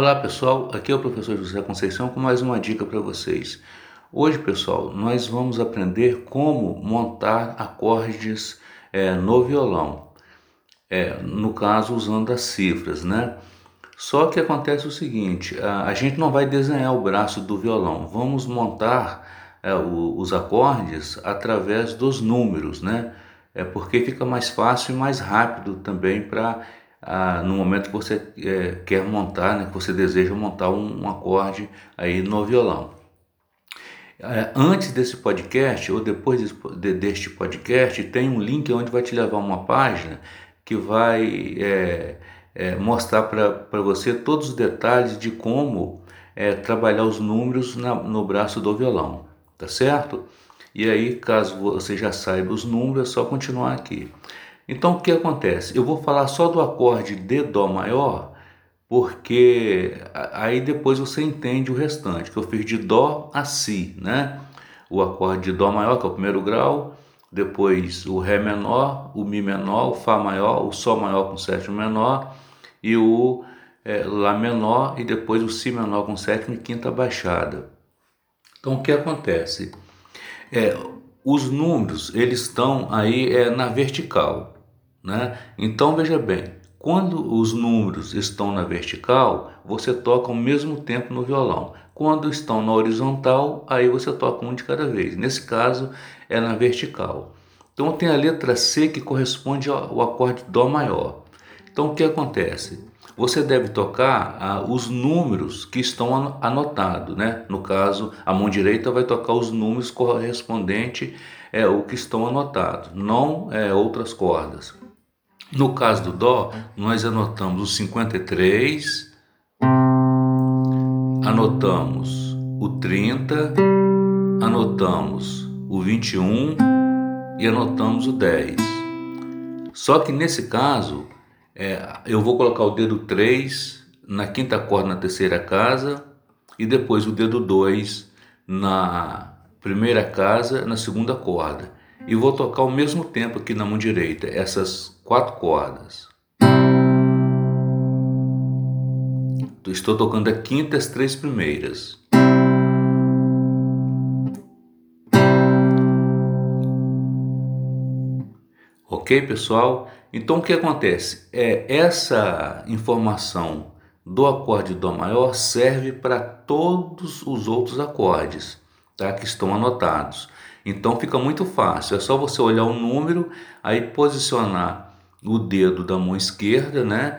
Olá pessoal, aqui é o professor José Conceição com mais uma dica para vocês. Hoje pessoal, nós vamos aprender como montar acordes no violão, no caso usando as cifras, né? Só que acontece o seguinte, a gente não vai desenhar o braço do violão, vamos montar os acordes através dos números, né? Porque fica mais fácil e mais rápido também para no momento que você quer montar, né? Que você deseja montar um acorde aí no violão. Antes desse podcast ou depois deste podcast, tem um link onde vai te levar a uma página que vai mostrar para você todos os detalhes de como trabalhar os números no braço do violão, tá certo? E aí, caso você já saiba os números, é só continuar aqui. Então, o que acontece? Eu vou falar só do acorde de Dó maior, porque aí depois você entende o restante, que eu fiz de Dó a Si, né? O acorde de Dó maior, que é o primeiro grau, depois o Ré menor, o Mi menor, o Fá maior, o Sol maior com sétimo menor e o Lá menor e depois o Si menor com sétima e quinta baixada. Então o que acontece? Os números eles estão aí na vertical, né? Então veja bem, quando os números estão na vertical, você toca ao mesmo tempo no violão. Quando estão na horizontal, aí você toca um de cada vez. Nesse caso é na vertical. Então tem a letra C que corresponde ao acorde Dó maior. Então o que acontece? Você deve tocar os números que estão anotados, né? No caso, a mão direita vai tocar os números correspondentes o que estão anotados, não outras cordas. No caso do Dó, nós anotamos o 53, anotamos o 30, anotamos o 21 e anotamos o 10. Só que nesse caso, eu vou colocar o dedo 3 na quinta corda na terceira casa e depois o dedo 2 na primeira casa na segunda corda. E vou tocar ao mesmo tempo aqui na mão direita, essas 4 cordas. Estou tocando a quinta e as 3 primeiras. Ok, pessoal? Então o que acontece? Essa informação do acorde Dó maior serve para todos os outros acordes, tá? Que estão anotados. Então fica muito fácil, é só você olhar o número, aí posicionar o dedo da mão esquerda, né?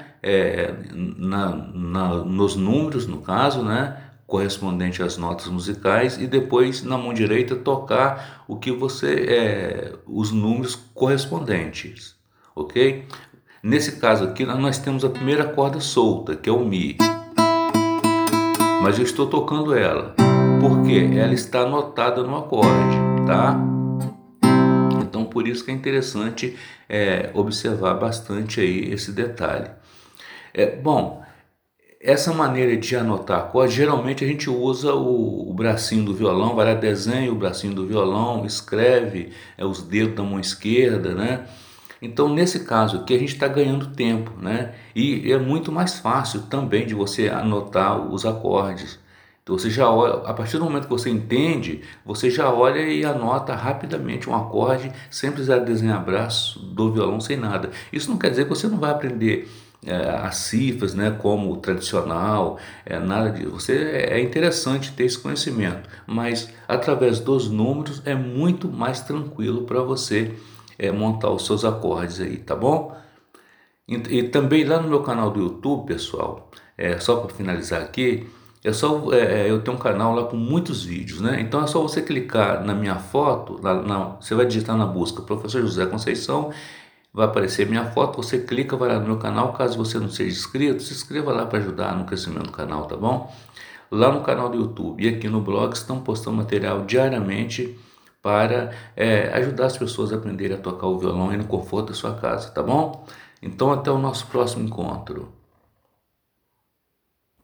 Nos números, no caso, né? Correspondente às notas musicais, e depois na mão direita tocar o que os números correspondentes, ok? Nesse caso aqui nós temos a primeira corda solta, que é o Mi, mas eu estou tocando ela porque ela está anotada no acorde, tá? Então por isso que é interessante observar bastante aí esse detalhe. Bom, essa maneira de anotar acorde, geralmente a gente usa o bracinho do violão, vai lá, desenha o bracinho do violão, escreve os dedos da mão esquerda, né? Então nesse caso aqui a gente está ganhando tempo, né? E é muito mais fácil também de você anotar os acordes. Então você já olha, a partir do momento que você entende, você já olha e anota rapidamente um acorde, sem precisar desenhar braço do violão, sem nada. Isso não quer dizer que você não vai aprender as cifras, né, como o tradicional, nada disso. É interessante ter esse conhecimento, mas através dos números é muito mais tranquilo para você montar os seus acordes aí, tá bom? E também lá no meu canal do YouTube, pessoal, só para finalizar aqui, eu tenho um canal lá com muitos vídeos, né? Então é só você clicar na minha foto, você vai digitar na busca Professor José Conceição, vai aparecer minha foto, você clica, vai lá no meu canal. Caso você não seja inscrito, se inscreva lá para ajudar no crescimento do canal, tá bom? Lá no canal do YouTube e aqui no blog estão postando material diariamente para ajudar as pessoas a aprenderem a tocar o violão e no conforto da sua casa, tá bom? Então até o nosso próximo encontro.